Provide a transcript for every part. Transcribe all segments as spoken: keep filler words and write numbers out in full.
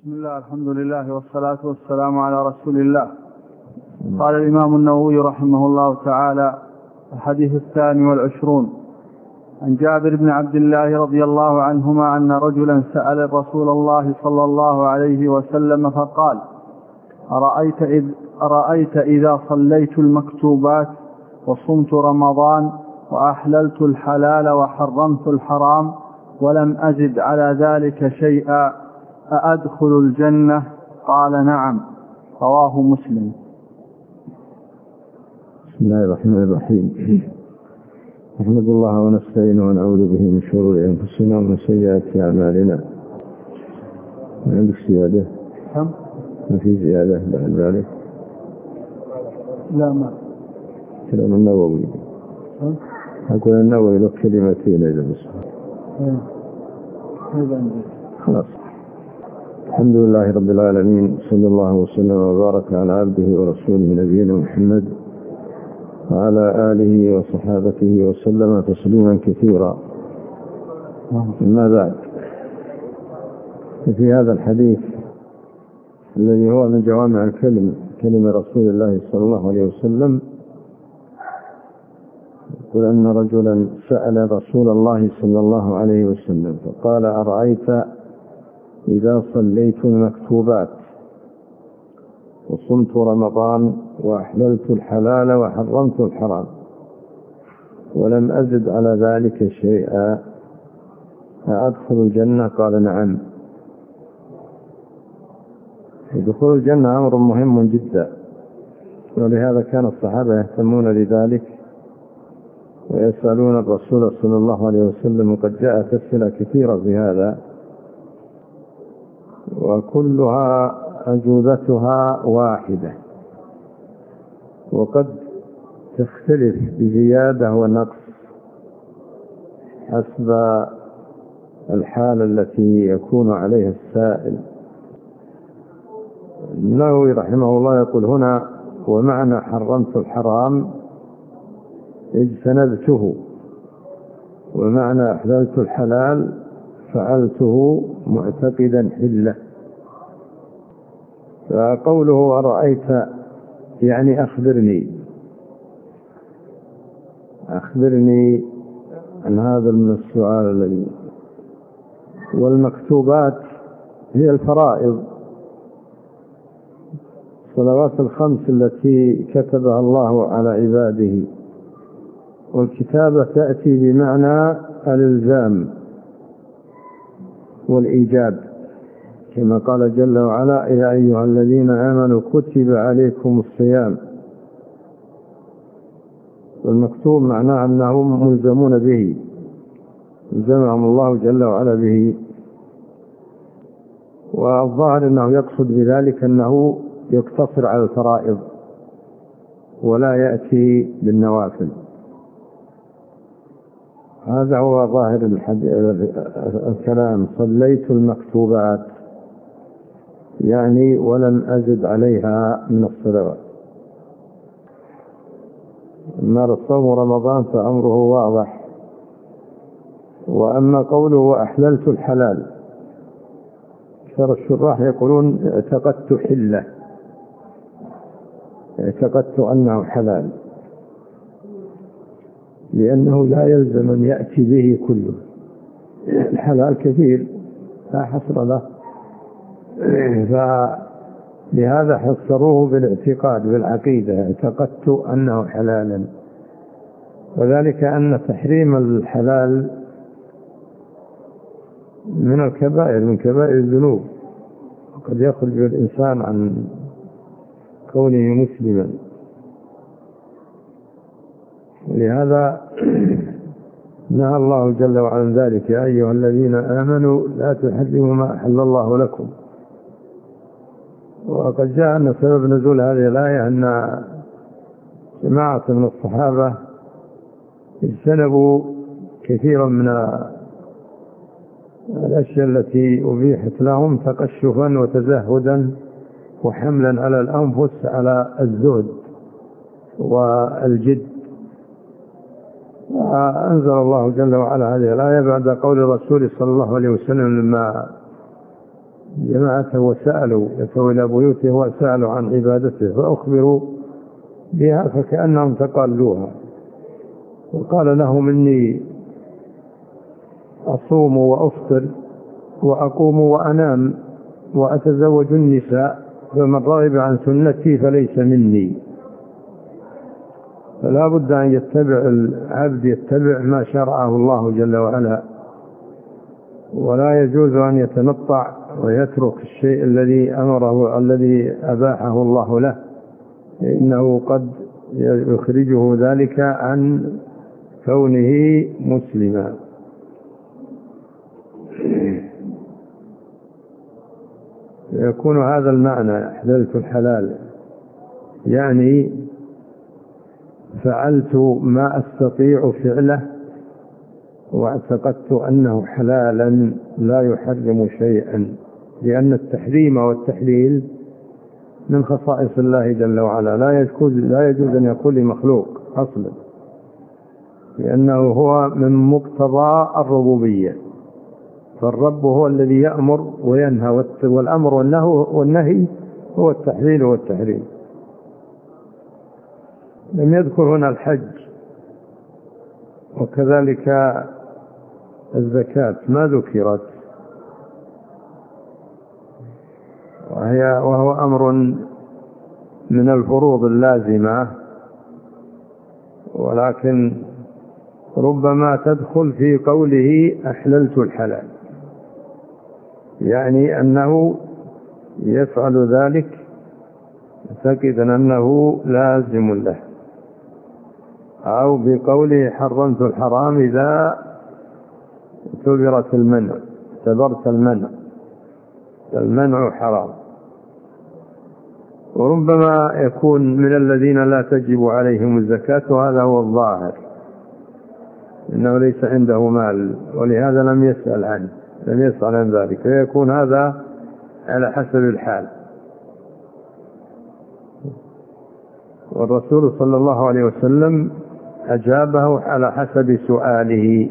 بسم الله، الحمد لله والصلاة والسلام على رسول الله. قال الإمام النووي رحمه الله تعالى: الحديث الثاني والعشرون عن جابر بن عبد الله رضي الله عنهما أن رجلا سأل رسول الله صلى الله عليه وسلم فقال: أرأيت, إذ أرأيت إذا صليت المكتوبات وصمت رمضان وأحللت الحلال وحرمت الحرام ولم أزد على ذلك شيئا أأدخل الجنة؟ قال: نعم. رواه مسلم. بسم الله الرحمن الرحيم. نحمد الله ونستعينه ونعوذ به من شرور أنفسنا ومن سيئات أعمالنا. ما عندك زيادة؟ ما في زيادة بعد ذلك؟ لا ما كلام النووي. أقول النووي له كلمتين إذا بس. خلاص. الحمد لله رب العالمين، صلى الله وسلم وبارك على عبده ورسوله نبينا محمد وعلى آله وصحابته وسلم تسليما كثيرا. أما بعد، في هذا الحديث الذي هو من جوامع الكلم كلمة رسول الله صلى الله عليه وسلم، يقول أن رجلا سأل رسول الله صلى الله عليه وسلم فقال: أرأيت إذا صليت المكتوبات وصمت رمضان وأحللت الحلال وحرمت الحرام ولم أزد على ذلك شيئا أأدخل الجنة؟ قال: نعم. دخول الجنة أمر مهم جدا، ولهذا كان الصحابة يهتمون لذلك ويسألون الرسول صلى الله عليه وسلم، وقد جاءت أسئلة كثيرة في هذا وكلها أجوبتها واحدة، وقد تختلف بزيادة ونقص حسب الحال التي يكون عليها السائل. النووي رحمه الله يقول هنا: ومعنى حرمت الحرام اجتنبته، ومعنى أحللت الحلال فعلته معتقدا حله. فقوله أرأيت يعني أخبرني أخبرني عن هذا من السؤال الذي. والمكتوبات هي الفرائض، الصلوات الخمس التي كتبها الله على عباده. والكتابة تأتي بمعنى الإلزام والإيجاب، كما قال جل وعلا: يا أيها الذين آمنوا كتب عليكم الصيام. والمكتوب معناه أنهم ملزمون به، الزمهم الله جل وعلا به. والظاهر أنه يقصد بذلك أنه يقتصر على الفرائض ولا يأتي بالنوافل. هذا هو ظاهر الكلام: صليت المكتوبات يعني ولم أزد عليها من الصلوات. أما صوم رمضان فأمره واضح. وأما قوله وأحللت الحلال، أكثر الشراح يقولون اعتقدت حله، اعتقدت أنه حلال، لأنه لا يلزم أن يأتي به كله. الحلال كثير لا حصر له، فلهذا حصروه بالاعتقاد بالعقيدة: اعتقدت أنه حلالا. وذلك أن تحريم الحلال من الكبائر، من كبائر الذنوب، وقد يخرج الإنسان عن كونه مسلما. ولهذا نهى الله جل وعلا ذلك: يا أيها الذين آمنوا لا تحرموا ما أحل الله لكم. وقد جاء أن سبب نزول هذه الآية أن جماعة من الصحابة اجتنبوا كثيرا من الأشياء التي أبيحت لهم تقشفا وتزهدا وحملا على الأنفس على الزهد والجد. وأنزل الله جل وعلا هذه الآية بعد قول الرسول صلى الله عليه وسلم لما جماعته وسألوا، يأتوا إلى بيوته وسألوا عن عبادته فأخبروا بها فكأنهم تقالوها، وقال لهم إني أصوم وأفطر وأقوم وأنام وأتزوج النساء، فمن رغب عن سنتي فليس مني. فلا بد أن يتبع العبد يتبع ما شرعه الله جل وعلا، ولا يجوز أن يتنطع ويترك الشيء الذي أمره الذي أباحه الله له، إنه قد يخرجه ذلك عن كونه مسلما. يكون هذا المعنى أحللت الحلال، يعني فعلت ما أستطيع فعله واعتقدت أنه حلالا لا يحرم شيئا، لأن التحريم والتحليل من خصائص الله جل وعلا، لا يجوز لا يجوز أن يكون لمخلوق أصلا، لأنه هو من مقتضى الربوبية، فالرب هو الذي يأمر وينهى، والأمر والنهي هو التحليل والتحريم. لم يذكر هنا الحج، وكذلك الزكاة ما ذكرت، وهي وهو أمر من الفروض اللازمة، ولكن ربما تدخل في قوله أحللت الحلال، يعني أنه يفعل ذلك معتقدا أنه لازم له، أو بقوله حرمت الحرام إذا اعتبرت المنع اعتبرت المنع المنع حرام. وربما يكون من الذين لا تجب عليهم الزكاة، وهذا هو الظاهر، إنه ليس عنده مال ولهذا لم يسأل عنه لم يسأل عن ذلك، فيكون هذا على حسب الحال. والرسول صلى الله عليه وسلم أجابه على حسب سؤاله.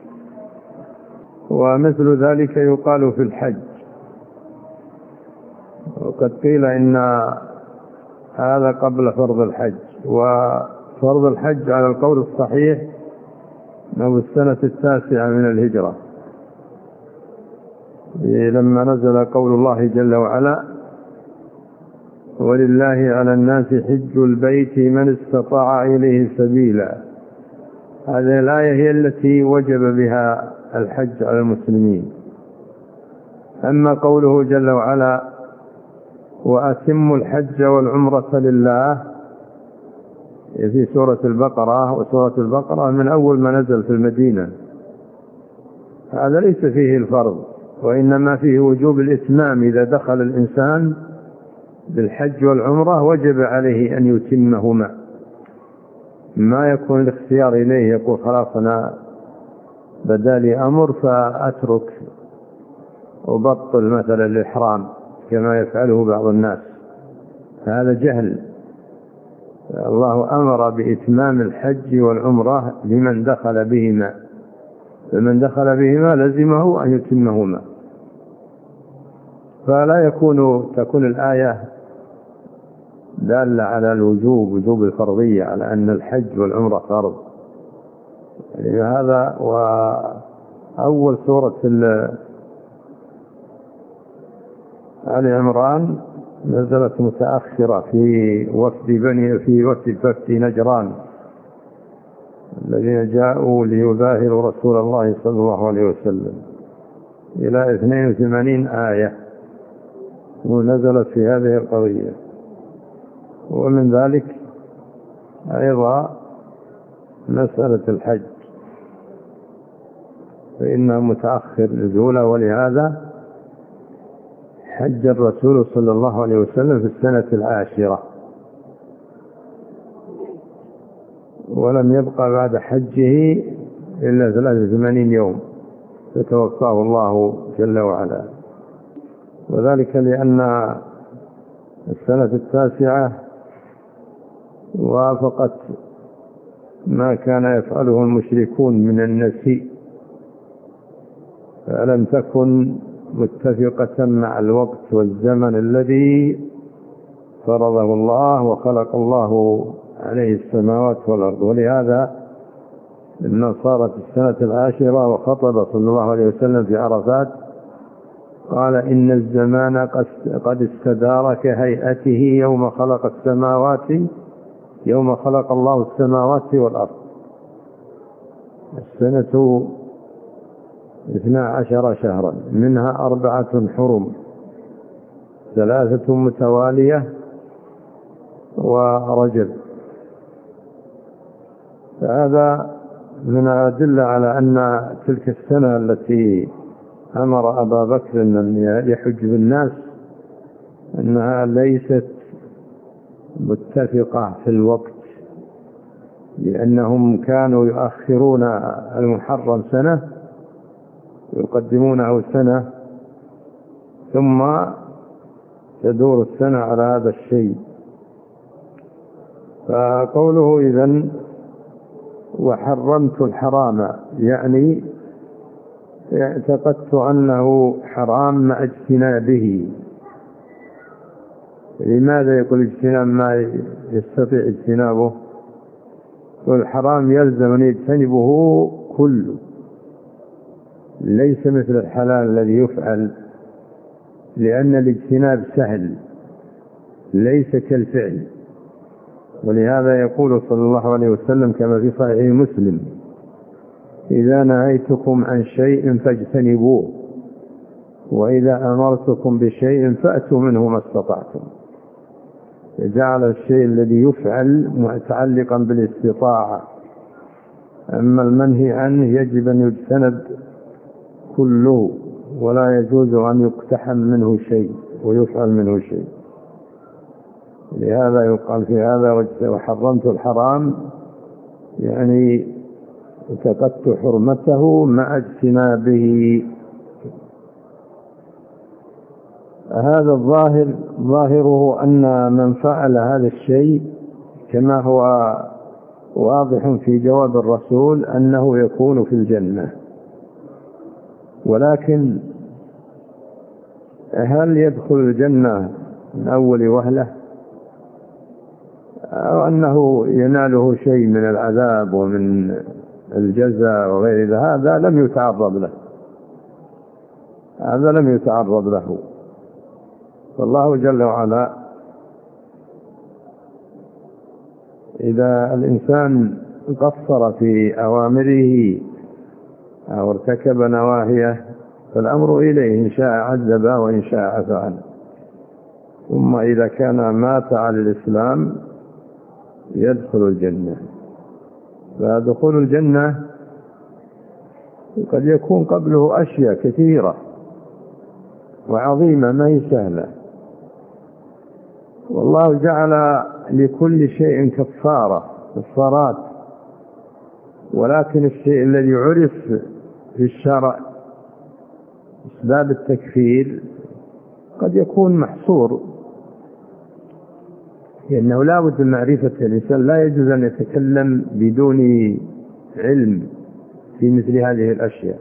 ومثل ذلك يقال في الحج، وقد قيل إن هذا قبل فرض الحج، وفرض الحج على القول الصحيح أنه السنة التاسعة من الهجرة، لما نزل قول الله جل وعلا ولله على الناس حج البيت من استطاع إليه سبيلا. هذه الآية هي التي وجب بها الحج على المسلمين. أما قوله جل وعلا وأتموا الحج والعمرة لله في سورة البقرة، وسورة البقرة من أول ما نزل في المدينة، هذا ليس فيه الفرض، وإنما فيه وجوب الإتمام. إذا دخل الإنسان بالحج والعمرة وجب عليه أن يتمهما، ما يكون الاختيار إليه يقول خلاص أنا بدالي أمر فأترك وبطل مثلا الإحرام كما يفعله بعض الناس، هذا جهل. الله أمر بإتمام الحج والعمرة لمن دخل بهما، فمن دخل بهما لزمه أن يتمهما. فلا يكون تكون الآية دالة على الوجوب وجوب الفرضية، على أن الحج والعمرة فرض. يعني هذا وأول سورة آل عمران نزلت متأخرة في وفد بني في وفد ففد نجران الذين جاءوا ليباهروا رسول الله صلى الله عليه وسلم، إلى اثنين وثمانين آية ونزلت في هذه القضية. ومن ذلك أيضا مسألة الحج، فإنه متأخر نزوله، ولهذا حج الرسول صلى الله عليه وسلم في السنة العاشرة، ولم يبقى بعد حجه إلا ثلاثة وثمانين يوم فتوفاه الله جل وعلا. وذلك لأن السنة التاسعة وافقت ما كان يفعله المشركون من النسيء، فلم تكن متفقة مع الوقت والزمن الذي فرضه الله وخلق الله عليه السماوات والأرض. ولهذا لما صارت السنة العاشرة وخطب صلى الله عليه وسلم في عرفات قال إن الزمان قد استدار كهيئته يوم خلق السماوات يوم خلق الله السماوات والأرض. السنة اثنا عشر شهرا منها أربعة حرم، ثلاثة متوالية ورجب. فهذا من الأدلة على أن تلك السنة التي أمر أبا بكر أن يحج بالناس أنها ليست متفقة في الوقت، لأنهم كانوا يؤخرون المحرم سنة ويقدمونه سنة ثم تدور السنة على هذا الشيء. فقوله إذن وحرمت الحرام يعني اعتقدت أنه حرام مع اجتنابه. لماذا يقول اجتناب ما يستطيع اجتنابه؟ والحرام يلزم أن يجتنبه كله، ليس مثل الحلال الذي يفعل، لأن الاجتناب سهل ليس كالفعل. ولهذا يقول صلى الله عليه وسلم كما في صحيح مسلم إذا نهيتكم عن شيء فاجتنبوه وإذا أمرتكم بشيء فأتوا منه ما استطعتم. جعل الشيء الذي يفعل متعلقا بالاستطاعة، أما المنهي عنه يجب أن يجتنب كله ولا يجوز أن يقتحم منه شيء ويفعل منه شيء. لهذا يقال في هذا وحرمت الحرام يعني اعتقدت حرمته مع اجتنابه. هذا الظاهر ظاهره أن من فعل هذا الشيء كما هو واضح في جواب الرسول أنه يكون في الجنة. ولكن هل يدخل الجنة من أول وهلة أو أنه يناله شيء من العذاب ومن الجزاء وغير هذا لم يتعرض له، هذا لم يتعرض له. فالله جل وعلا إذا الإنسان قصر في أوامره أو ارتكب نواهيه فالأمر إليه، إن شاء عذبه وإن شاء عفى عنه. ثم إذا كان مات على الإسلام يدخل الجنة. فدخول الجنة قد يكون قبله أشياء كثيرة وعظيمة ما هي سهلة، والله جعل لكل شيء كفارة كفارات. ولكن الشيء الذي عرف في الشرع أسباب التكفير قد يكون محصور، لأنه لا بد من معرفة الإنسان، لا يجوز أن يتكلم بدون علم في مثل هذه الأشياء.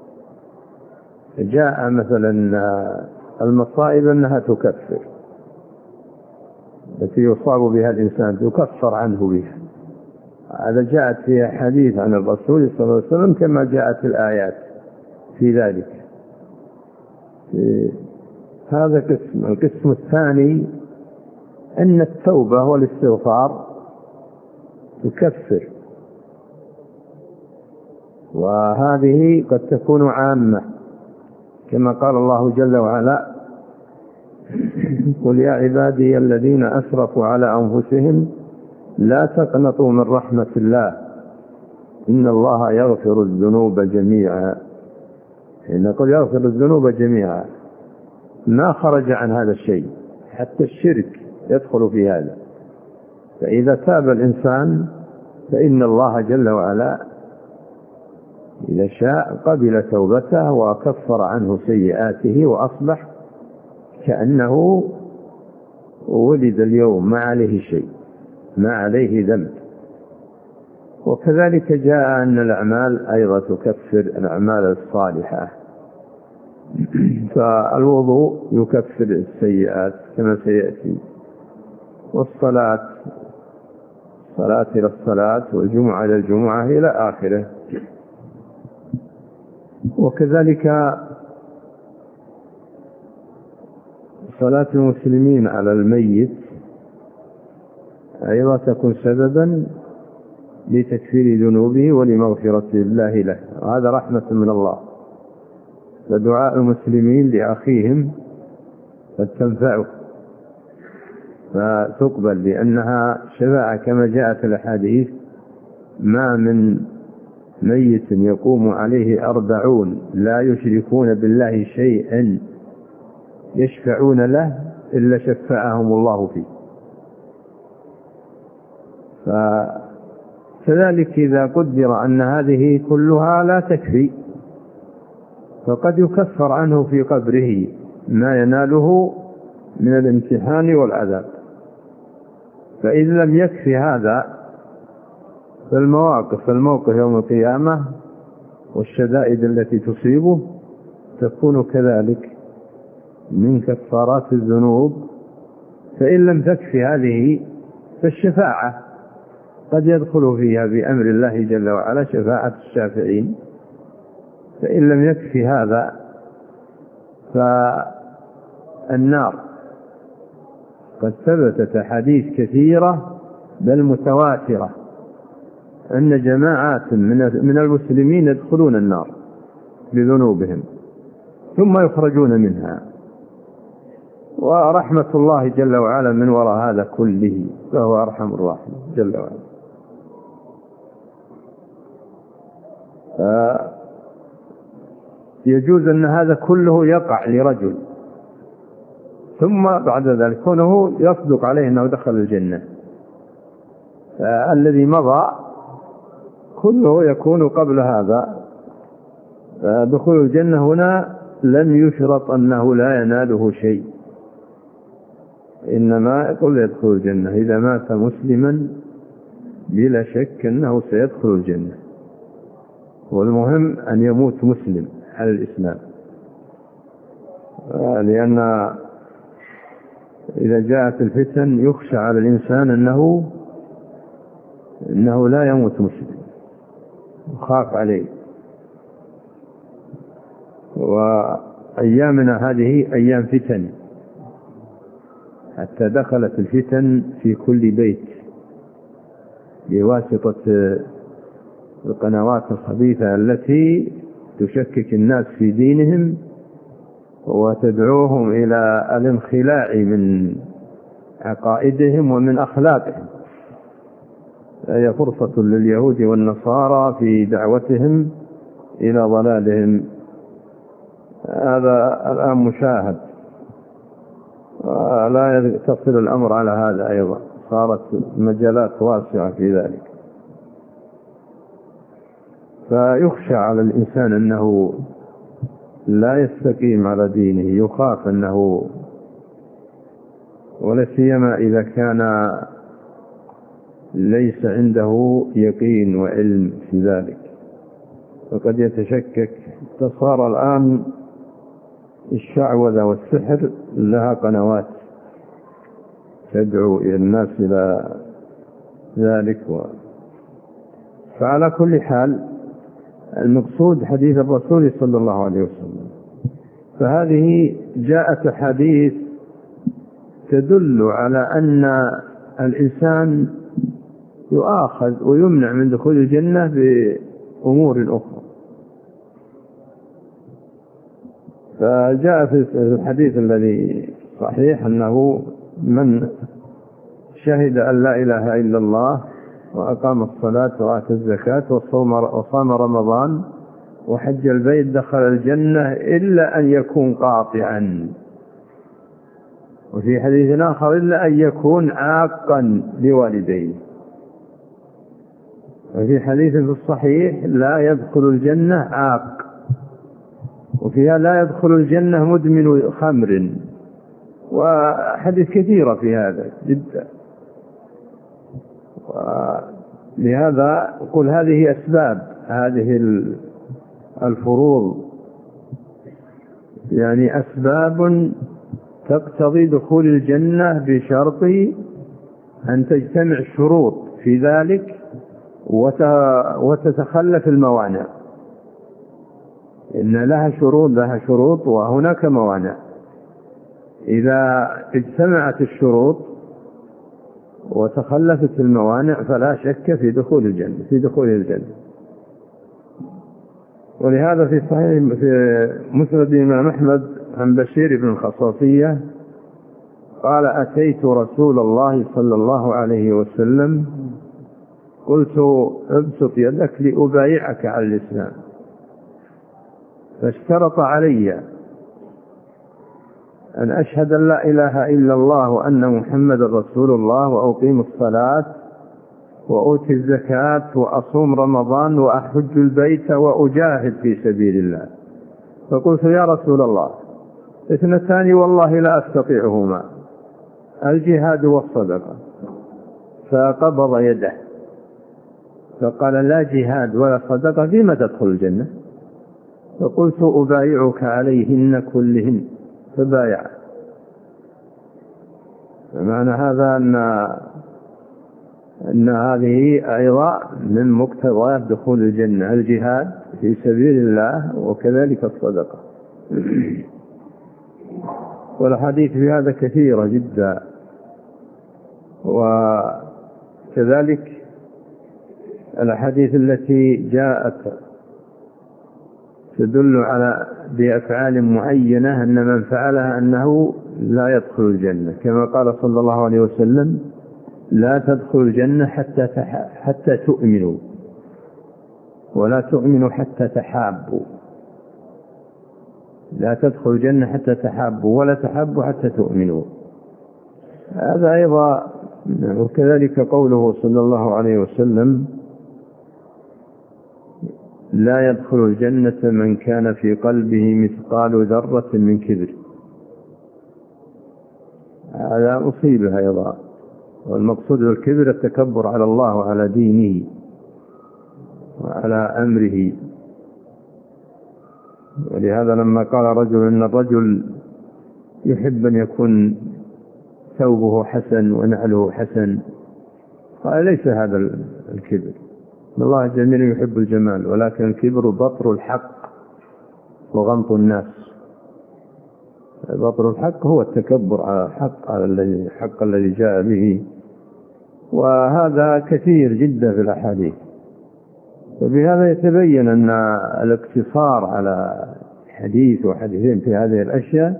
جاء مثلا المصائب أنها تكفر، التي يصاب بها الإنسان تكفر عنه بها، هذا جاءت في حديث عن الرسول صلى الله عليه وسلم كما جاءت الآيات في ذلك. هذا قسم. القسم الثاني أن التوبة والاستغفار تكفر، وهذه قد تكون عامة كما قال الله جل وعلا قل يا عبادي الذين أسرفوا على أنفسهم لا تقنطوا من رحمة الله إن الله يغفر الذنوب جميعا. نقول يغفر الذنوب جميعا، ما خرج عن هذا الشيء، حتى الشرك يدخل في هذا. فإذا تاب الإنسان فإن الله جل وعلا إذا شاء قبل توبته وكفر عنه سيئاته وأصبح كأنه ولد اليوم ما عليه شيء، ما عليه ذنب. وكذلك جاء أن الأعمال أيضا تكفر الأعمال الصالحة، فالوضوء يكفر السيئات كما سيأتي، والصلاة صلاة إلى الصلاة والجمعة إلى الجمعة إلى آخره. وكذلك صلاة المسلمين على الميت أيضا تكون سببا لتكفير ذنوبه ولمغفرة الله له، وهذا رحمة من الله. فدعاء المسلمين لأخيهم قد تنفعه فتقبل، لأنها شفاعة كما جاءت الأحاديث: ما من ميت يقوم عليه أربعون لا يشركون بالله شيئا يشفعون له إلا شفعهم الله فيه. فكذلك إذا قدر أن هذه كلها لا تكفي، فقد يكفر عنه في قبره ما يناله من الامتحان والعذاب. فإذا لم يكفي هذا فالمواقف الموقف يوم القيامة والشدائد التي تصيبه تكون كذلك من كفارات الذنوب. فإن لم تكفي هذه فالشفاعة قد يدخل فيها بأمر الله جل وعلا شفاعة الشافعين. فإن لم يكفي هذا فالنار قد ثبتت أحاديث كثيرة بل متواترة أن جماعات من المسلمين يدخلون النار بذنوبهم ثم يخرجون منها، ورحمة الله جل وعلا من وراء هذا كله، فهو أرحم الراحمين جل وعلا. يجوز أن هذا كله يقع لرجل ثم بعد ذلك كونه يصدق عليه أنه دخل الجنة، الذي مضى كله يكون قبل هذا. دخول الجنة هنا لم يشرط أنه لا يناله شيء، إنما يقول يدخل الجنة. إذا مات مسلما بلا شك أنه سيدخل الجنة، والمهم أن يموت مسلم على الإسلام، لأن إذا جاءت الفتن يخشى على الإنسان أنه إنه لا يموت مسلم، يخاف عليه. وأيامنا هذه أيام فتن، حتى دخلت الفتن في كل بيت بواسطة القنوات الخبيثة التي تشكك الناس في دينهم وتدعوهم إلى الانخلاع من عقائدهم ومن أخلاقهم. هي فرصة لليهود والنصارى في دعوتهم إلى ضلالهم. هذا الآن مشاهد، ولا يتصل الأمر على هذا أيضا، صارت مجالات واسعة في ذلك. فيخشى على الإنسان أنه لا يستقيم على دينه، يخاف أنه، ولا سيما إذا كان ليس عنده يقين وعلم في ذلك، فقد يتشكك. فصار الآن الشعوذة والسحر لها قنوات تدعو إلى الناس إلى ذلك و... فعلى كل حال المقصود حديث الرسول صلى الله عليه وسلم. فهذه جاءت حديث تدل على أن الإنسان يؤاخذ ويمنع من دخول الجنة بأمور أخرى. فجاء في الحديث الذي صحيح أنه من شهد أن لا إله إلا الله وأقام الصلاة وآتى الزكاة وصام رمضان وحج البيت دخل الجنة إلا أن يكون قاطعا. وفي حديث آخر إلا أن يكون عاقا لوالديه. وفي حديث في الصحيح لا يدخل الجنة عاق، وفيها لا يدخل الجنة مدمن خمر، وحديث كثيرة في هذا جدا. لهذا أقول هذه أسباب هذه الفروض يعني أسباب تقتضي دخول الجنة بشرط أن تجتمع الشروط في ذلك وتتخلف الموانع. إن لها شروط لها شروط وهناك موانع. إذا اجتمعت الشروط وتخلفت الموانع فلا شك في دخول الجنة في دخول الجنة. ولهذا في صحيح في مسند الإمام أحمد عن بشير بن الخصاصية قال: أتيت رسول الله صلى الله عليه وسلم قلت: ابسط يدك لأبايعك على الإسلام. فاشترط علي أن أشهد أن لا إله إلا الله وأن محمد رسول الله وأقيم الصلاة وأؤتي الزكاة وأصوم رمضان وأحج البيت وأجاهد في سبيل الله. فقلت: يا رسول الله، اثنتان والله لا أستطيعهما، الجهاد والصدقة. فقبض يده فقال: لا جهاد ولا صدقة فيما تدخل الجنة؟ فقلت: أبايعك عليهن كلهن. فبايع. معنى هذا أن أن هذه أيضا من مقتضيات دخول الجنة الجهاد في سبيل الله وكذلك الصدقة. والحديث في هذا كثيرة جدا. وكذلك الحديث التي جاءت تدل على بأفعال معينة أن من فعلها أنه لا يدخل الجنة، كما قال صلى الله عليه وسلم: لا تدخل الجنة حتى حتى تؤمنوا، ولا تؤمنوا حتى تحابوا. لا تدخل الجنة حتى تحابوا ولا تحابوا حتى تؤمنوا. هذا أيضا. وكذلك قوله صلى الله عليه وسلم: لا يدخل الجنة من كان في قلبه مثقال ذرة من كبر. هذا مصيبة أيضا. والمقصود بالكبر التكبر على الله وعلى دينه وعلى أمره. ولهذا لما قال رجل إن الرجل يحب أن يكون ثوبه حسن ونعله حسن، قال: ليس هذا الكبر، الله جميل يحب الجمال، ولكن الكبر بطر الحق وغمط الناس. بطر الحق هو التكبر على الحق، على الحق الذي جاء به. وهذا كثير جدا في الأحاديث. وبهذا يتبين أن الاقتصار على حديث وحديثين في هذه الأشياء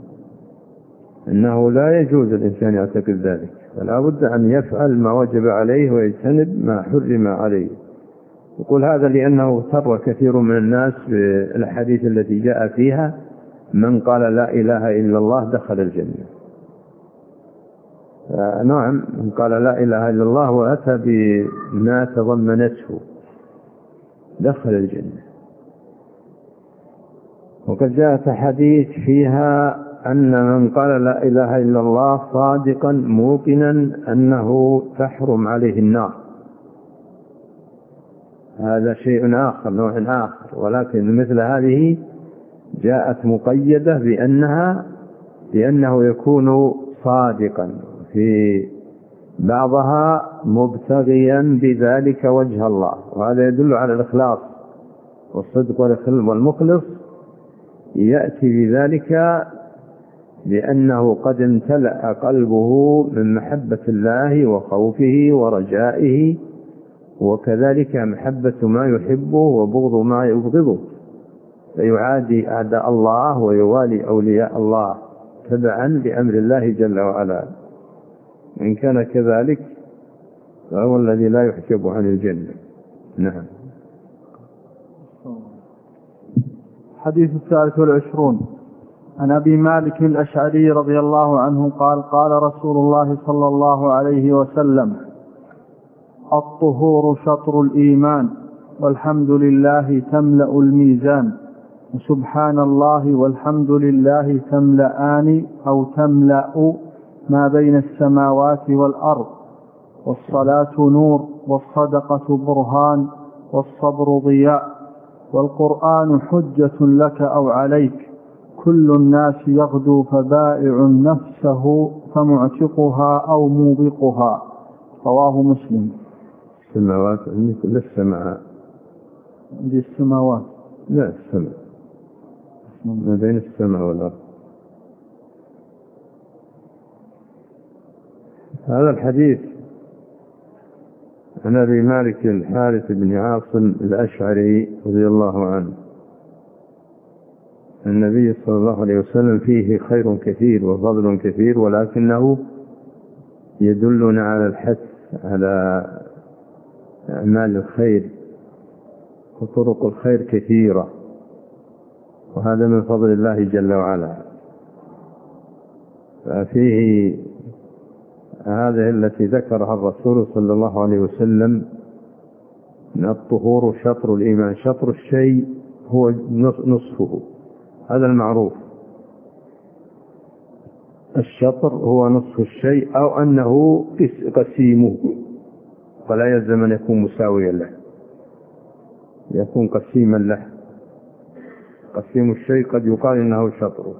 أنه لا يجوز الإنسان يعتقد ذلك، فلا بد أن يفعل ما وجب عليه ويجتنب ما حرم عليه. يقول هذا لأنه اغتر كثير من الناس بالحديث التي جاء فيها: من قال لا إله إلا الله دخل الجنة. نعم، من قال لا إله إلا الله وأتى بما تضمنته دخل الجنة. وقد جاءت حديث فيها أن من قال لا إله إلا الله صادقا موقنا أنه تحرم عليه النار. هذا شيء آخر، نوع آخر. ولكن مثل هذه جاءت مقيدة بأنها بأنه يكون صادقا في بعضها مبتغيا بذلك وجه الله، وهذا يدل على الإخلاص والصدق والمخلص. يأتي بذلك لأنه قد امتلأ قلبه من محبة الله وخوفه ورجائه، وكذلك محبة ما يحبه وبغض ما يبغضه، فيعادي أعداء الله ويوالي أولياء الله تبعا لأمر الله جل وعلا. إن كان كذلك فهو الذي لا يحجب عن الجنة. نعم. حديث الثالث والعشرون عن أبي مالك الأشعري رضي الله عنه قال: قال رسول الله صلى الله عليه وسلم: الطهور شطر الإيمان، والحمد لله تملأ الميزان، وسبحان الله والحمد لله تملأان أو تملأ ما بين السماوات والأرض، والصلاة نور، والصدقة برهان، والصبر ضياء، والقرآن حجة لك أو عليك، كل الناس يغدو فبائع نفسه فمعتقها أو موبقها. رواه مسلم. السماوات عندي كل السماء. عندي السماوات. لا السماء ما بين السماء والأرض. هذا الحديث عن أبي مالك الحارث بن عاصم الأشعري رضي الله عنه النبي صلى الله عليه وسلم فيه خير كثير وفضل كثير، ولكنه يدلنا على الحث على أعمال الخير، وطرق الخير كثيرة، وهذا من فضل الله جل وعلا. ففيه هذه التي ذكرها الرسول صلى الله عليه وسلم من الطهور شطر الإيمان، شطر الشيء هو نصفه، هذا المعروف. الشطر هو نصف الشيء أو أنه قسيمه، فلا يلزم أن يكون مساويا له، يكون قسيما له. قسيم الشيء قد يقال إنه شطره،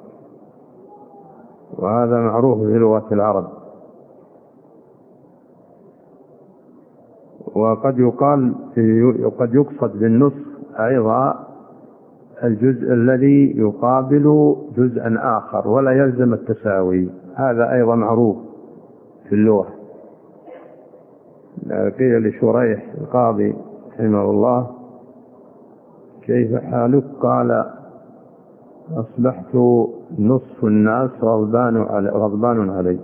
وهذا معروف في لغة العرب. وقد يقال وقد يقصد بالنصف أيضا الجزء الذي يقابل جزءا آخر ولا يلزم التساوي، هذا أيضا معروف في اللغة. قيل لشريح القاضي رحمه الله: كيف حالك؟ قال: أصبحت نصف الناس غضبان علي.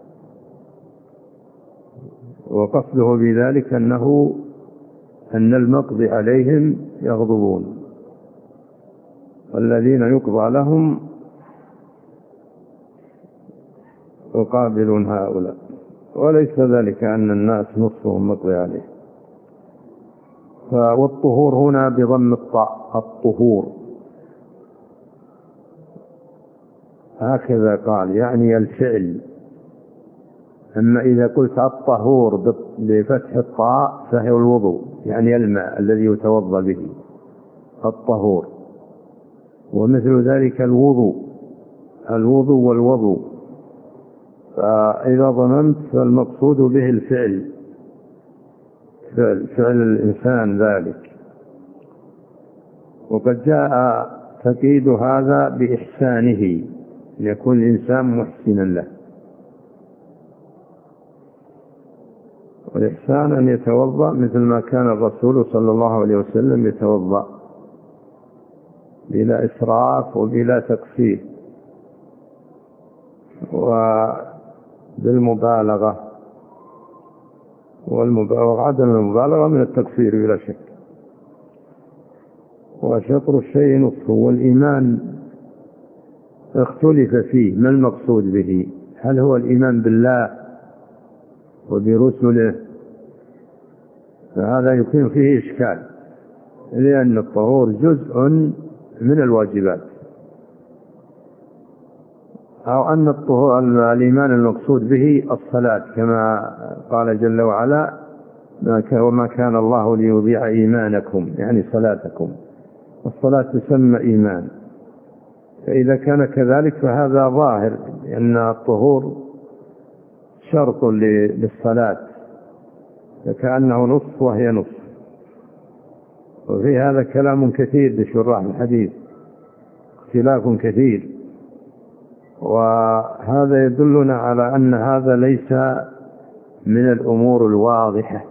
وقصده بذلك أنه أن المقضي عليهم يغضبون، والذين يقضى لهم يقابلون هؤلاء، وليس ذلك أن الناس نصفهم مقضي عليه. والطهور هنا بضم الطاء، الطهور هكذا قال، يعني الفعل. أما إذا قلت الطهور بفتح الطاء فهو الوضوء، يعني الماء الذي يتوضأ به، الطهور. ومثل ذلك الوضوء، الوضوء والوضوء. فإذا ضممت فالمقصود به الفعل، فعل, فعل الإنسان ذلك. وقد جاء تقييد هذا بإحسانه، يكون الإنسان محسنا له. والإحسان أن يتوضأ مثل ما كان الرسول صلى الله عليه وسلم يتوضأ، بلا إسراف وبلا تقصير، وبالمبالغة، وعدم المبالغة من التقصير بلا شك. وشطر الشيء نصفه. والإيمان اختلف فيه، ما المقصود به؟ هل هو الإيمان بالله وبرسله؟ فهذا يكون فيه إشكال، لأن الطهور جزء من الواجبات، أو أن الطهور الإيمان المقصود به الصلاة، كما قال جل وعلا: وما كان الله ليضيع إيمانكم، يعني صلاتكم. الصلاة تسمى إيمان. فإذا كان كذلك فهذا ظاهر، لأن الطهور شرط للصلاة، فكأنه نصف وهي نصف. وفي هذا كلام كثير لشراح الحديث، اختلاف كثير. وهذا يدلنا على أن هذا ليس من الأمور الواضحة،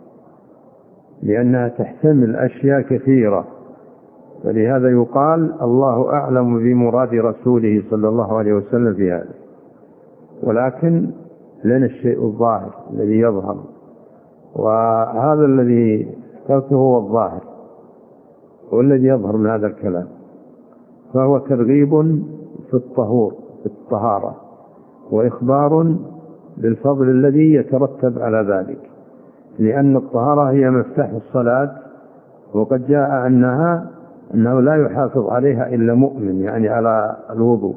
لأنها تحتمل أشياء كثيرة. فلهذا يقال: الله أعلم بمراد رسوله صلى الله عليه وسلم في هذا. ولكن لنا الشيء الظاهر الذي يظهر، وهذا الذي قلته هو الظاهر والذي يظهر من هذا الكلام. فهو ترغيب في الطهور، في الطهارة، وإخبار بالفضل الذي يترتب على ذلك، لأن الطهارة هي مفتاح الصلاة. وقد جاء أنها أنه لا يحافظ عليها إلا مؤمن، يعني على الوضوء،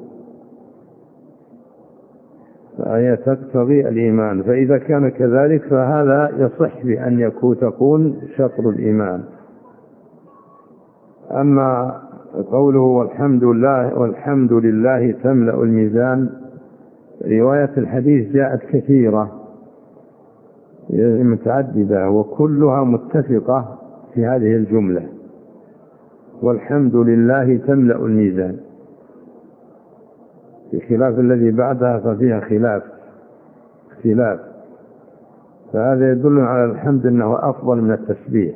فهي تقتضي الإيمان. فإذا كان كذلك فهذا يصح بأن يكون تكون شطر الإيمان. أما قوله والحمد لله والحمد لله تملأ الميزان، رواية الحديث جاءت كثيرة متعددة وكلها متفقة في هذه الجملة، والحمد لله تملأ الميزان، بخلاف الذي بعدها ففيها خلاف اختلاف، فهذا يدل على الحمد أنه أفضل من التسبيح.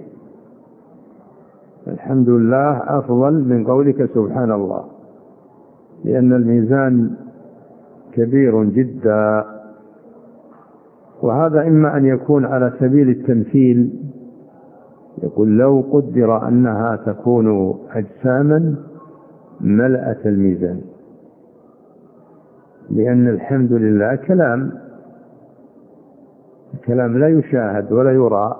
الحمد لله أفضل من قولك سبحان الله، لأن الميزان كبير جدا. وهذا إما أن يكون على سبيل التمثيل، يقول لو قدر أنها تكون أجساما ملأت الميزان، لأن الحمد لله كلام كلام لا يشاهد ولا يرى،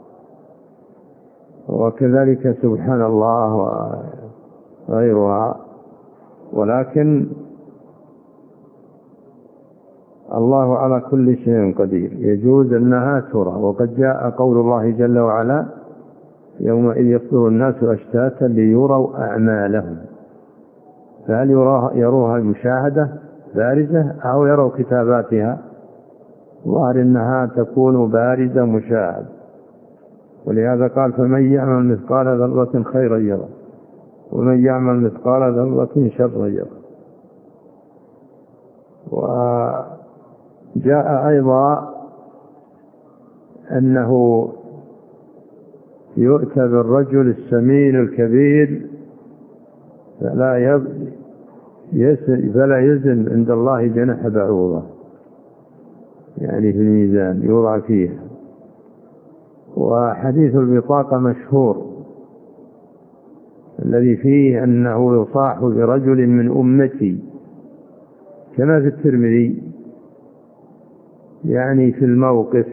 وكذلك سبحان الله وغيرها، ولكن الله على كل شيء قدير، يجوز أنها ترى. وقد جاء قول الله جل وعلا يومئذ يصدر الناس أشتاتا ليروا أعمالهم، فهل يروها المشاهدة بارزة أو يروا كتاباتها؟ ظاهر أنها تكون بارزة مشاهد، ولهذا قال فمن يعمل مثقال ذرة خيرا يره ومن يعمل مثقال ذرة شرا يره. وجاء أيضا أنه يؤتى بالرجل السمين الكبير فلا فلا يزن عند الله جناح بعوضة، يعني في الميزان يوضع فيه. وحديث البطاقة مشهور الذي فيه أنه يصاح برجل من أمتي كما في الترمذي، يعني في الموقف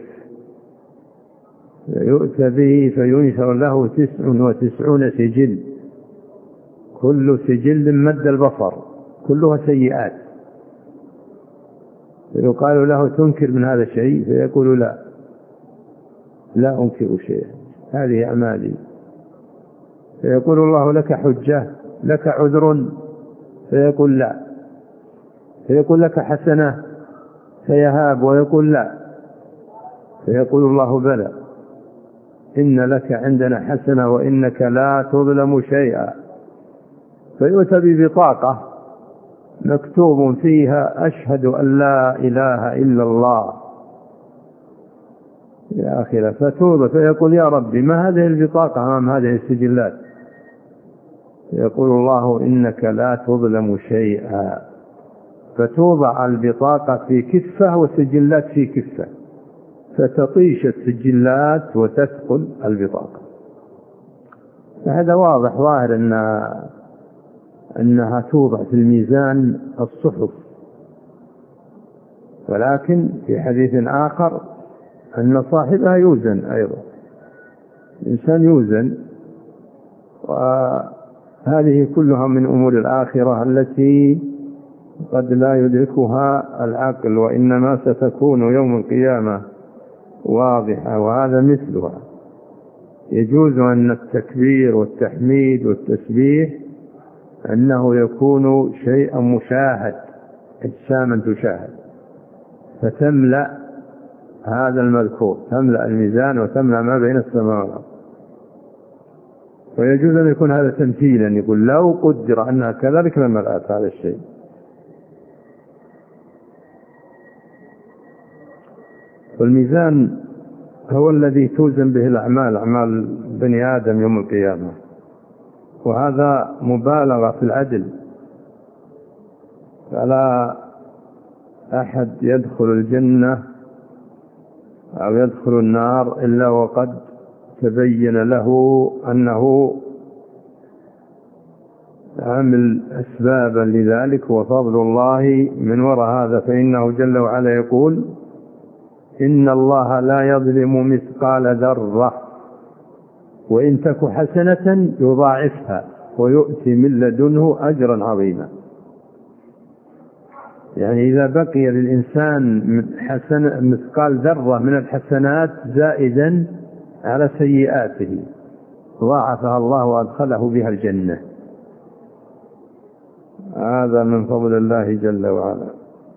يؤتى به فينشر له تسع وتسعون سجل، كل سجل مد البصر كلها سيئات، فيقال له تنكر من هذا الشيء؟ فيقول لا لا أنكر شيء، هذه أعمالي. فيقول الله لك حجة لك عذر؟ فيقول لا. فيقول لك حسنة؟ فيهاب ويقول لا. فيقول الله بلى إن لك عندنا حسنة وإنك لا تظلم شيئا. فيؤتى ببطاقة مكتوب فيها أشهد أن لا إله إلا الله إلى آخره، فتوضع فيقول يا ربي ما هذه البطاقة أمام هذه السجلات؟ يقول الله إنك لا تظلم شيئا، فتوضع البطاقة في كفة والسجلات في كفة، فتطيش السجلات وتثقل البطاقة. فهذا واضح ظاهر أن أنها توضع في الميزان الصحف. ولكن في حديث آخر أن صاحبها يوزن أيضا، الإنسان يوزن. وهذه كلها من أمور الآخرة التي قد لا يدركها العقل، وإنما ستكون يوم القيامة واضحة، وهذا مثلها. يجوز أن التكبير والتحميد والتسبيح أنه يكون شيئا مشاهد، أجساما تشاهد، فتملأ هذا المذكور، تملأ الميزان وتملأ ما بين السماوات. ويجوز أن يكون هذا تمثيلا، يقول لو قدر أنها كذلك لملأت هذا الشيء. والميزان هو الذي توزن به الأعمال، أعمال بني آدم يوم القيامة، وهذا مبالغة في العدل. فلا أحد يدخل الجنة أو يدخل النار إلا وقد تبين له أنه عمل أسبابا لذلك، وفضل الله من وراء هذا. فإنه جل وعلا يقول إن الله لا يظلم مثقال ذرة وإن تك حسنة يضاعفها ويؤتي من لدنه أجرا عظيما. يعني إذا بقي للإنسان حسنة مثقال ذرة من الحسنات زائدا على سيئاته ضاعفها الله وأدخله بها الجنة. هذا من فضل الله جل وعلا.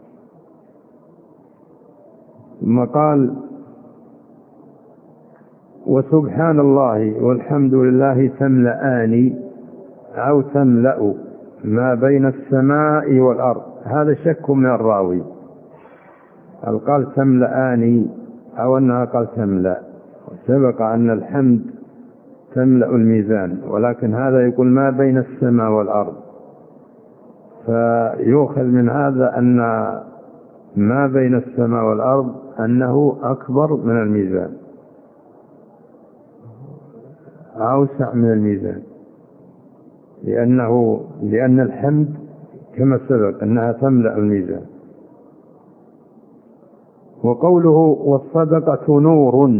ثم قال وسبحان الله والحمد لله تملأان أو تملأ ما بين السماء والأرض. هذا شك من الراوي، هل قال تملأان أو أنها قال تملأ. سبق أن الحمد تملأ الميزان، ولكن هذا يقول ما بين السماء والأرض، فيؤخذ من هذا أن ما بين السماء والأرض أنه أكبر من الميزان، أوسع من الميزان، لأنه لأن الحمد كما سبق أنها تملأ الميزان. وقوله والصدقة نور،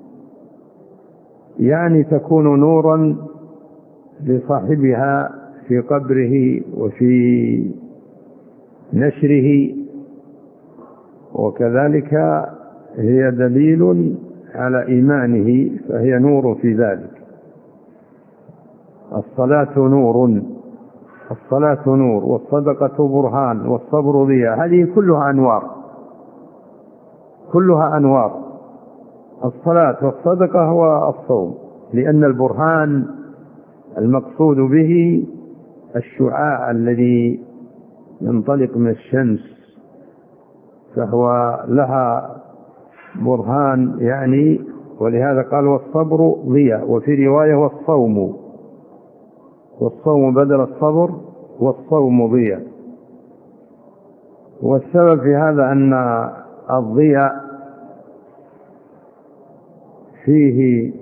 يعني تكون نورا لصاحبها في قبره وفي نشره، وكذلك هي دليل على إيمانه فهي نور في ذلك. الصلاة نور، الصلاة نور، والصدقة برهان، والصبر ضياء. هذه كلها أنوار، كلها أنوار. الصلاة والصدقة هو الصوم، لأن البرهان المقصود به الشعاع الذي ينطلق من الشمس، فهو لها برهان يعني، ولهذا قال والصبر ضياء. وفي رواية والصوم، والصوم بدل الصبر، والصوم ضياء. والسبب في هذا أن الضياء فيه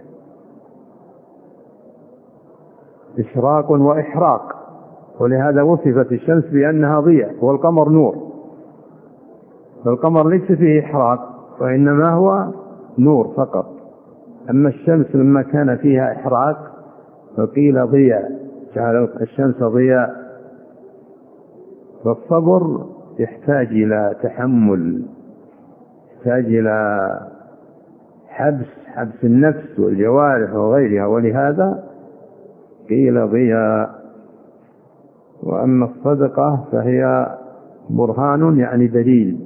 إشراق وإحراق، ولهذا وصفت الشمس بأنها ضياء، والقمر نور. فالقمر ليس فيه إحراق وإنما هو نور فقط. أما الشمس لما كان فيها إحراق فقيل ضياء، جعل الشمس ضياء. فالصبر يحتاج إلى تحمل، يحتاج إلى حبس حبس النفس والجوارح وغيرها، ولهذا قيل ضياء. وأما الصدقة فهي برهان يعني دليل،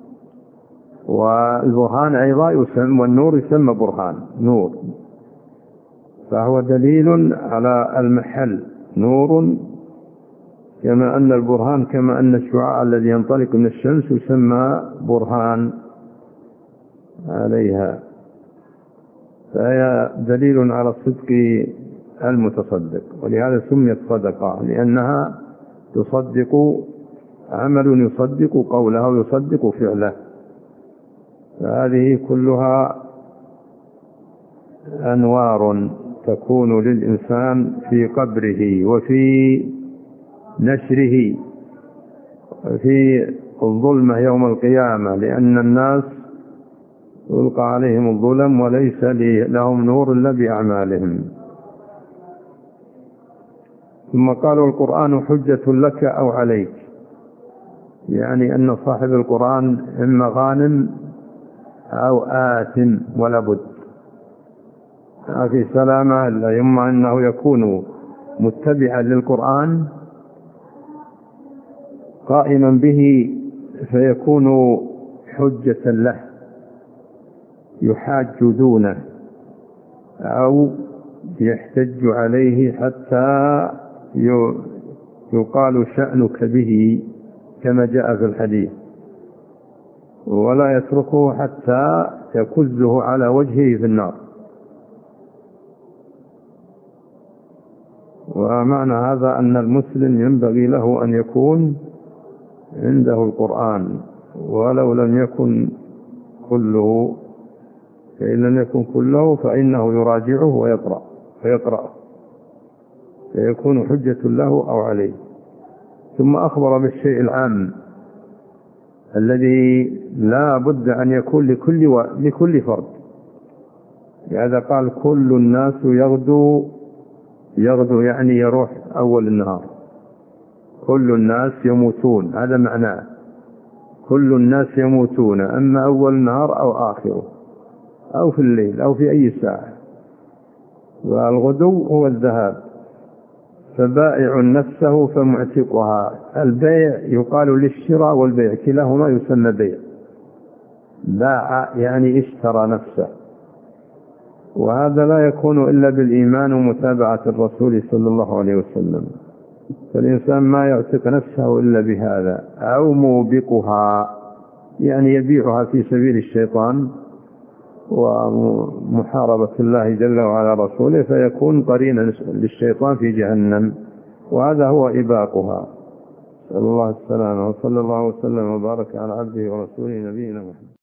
والبرهان أيضا يسمى، والنور يسمى برهان نور، فهو دليل على المحل نور، كما أن البرهان كما أن الشعاع الذي ينطلق من الشمس يسمى برهان عليها، فهي دليل على صدق المتصدق. ولهذا سميت صدقة، لأنها تصدق عمل يصدق قوله ويصدق فعله. فهذه كلها أنوار تكون للإنسان في قبره وفي نشره في الظلمة يوم القيامة، لأن الناس يلقى عليهم الظلم وليس لهم نور إلا بأعمالهم. ثم قالوا القرآن حجة لك أو عليك، يعني أن صاحب القرآن إما غانم أو آثم ولا بد، في سلامة. لا إما أنه يكون متبعا للقرآن قائما به فيكون حجة له يحاج دونه، أو يحتج عليه حتى يقال شأنك به كما جاء في الحديث، ولا يتركه حتى يكزه على وجهه في النار. ومعنى هذا أن المسلم ينبغي له أن يكون عنده القرآن، ولو لم يكن كله، فإن لم يكن كله فإنه يراجعه ويقرأ فيقرأه فيكون حجة له أو عليه. ثم أخبر بالشيء العام الذي لا بد أن يكون لكل, و... لكل فرد. لهذا قال كل الناس يغدو، يغدو يعني يروح أول النهار، كل الناس يموتون، هذا معناه كل الناس يموتون، أما أول النهار أو آخره أو في الليل أو في أي ساعة. والغدو هو الذهاب، فبائع نفسه فمعتقها. البيع يقال للشراء والبيع كلاهما يسمى بيع. باع يعني اشترى نفسه، وهذا لا يكون إلا بالإيمان ومتابعة الرسول صلى الله عليه وسلم. فالإنسان ما يعتق نفسه إلا بهذا، أو موبقها يعني يبيعها في سبيل الشيطان ومحاربة الله جل وعلا رسوله، فيكون قرينا للشيطان في جهنم، وهذا هو إباقها. صلى الله السلامة، وصلى الله وسلم وبارك على عبده ورسوله نبينا محمد.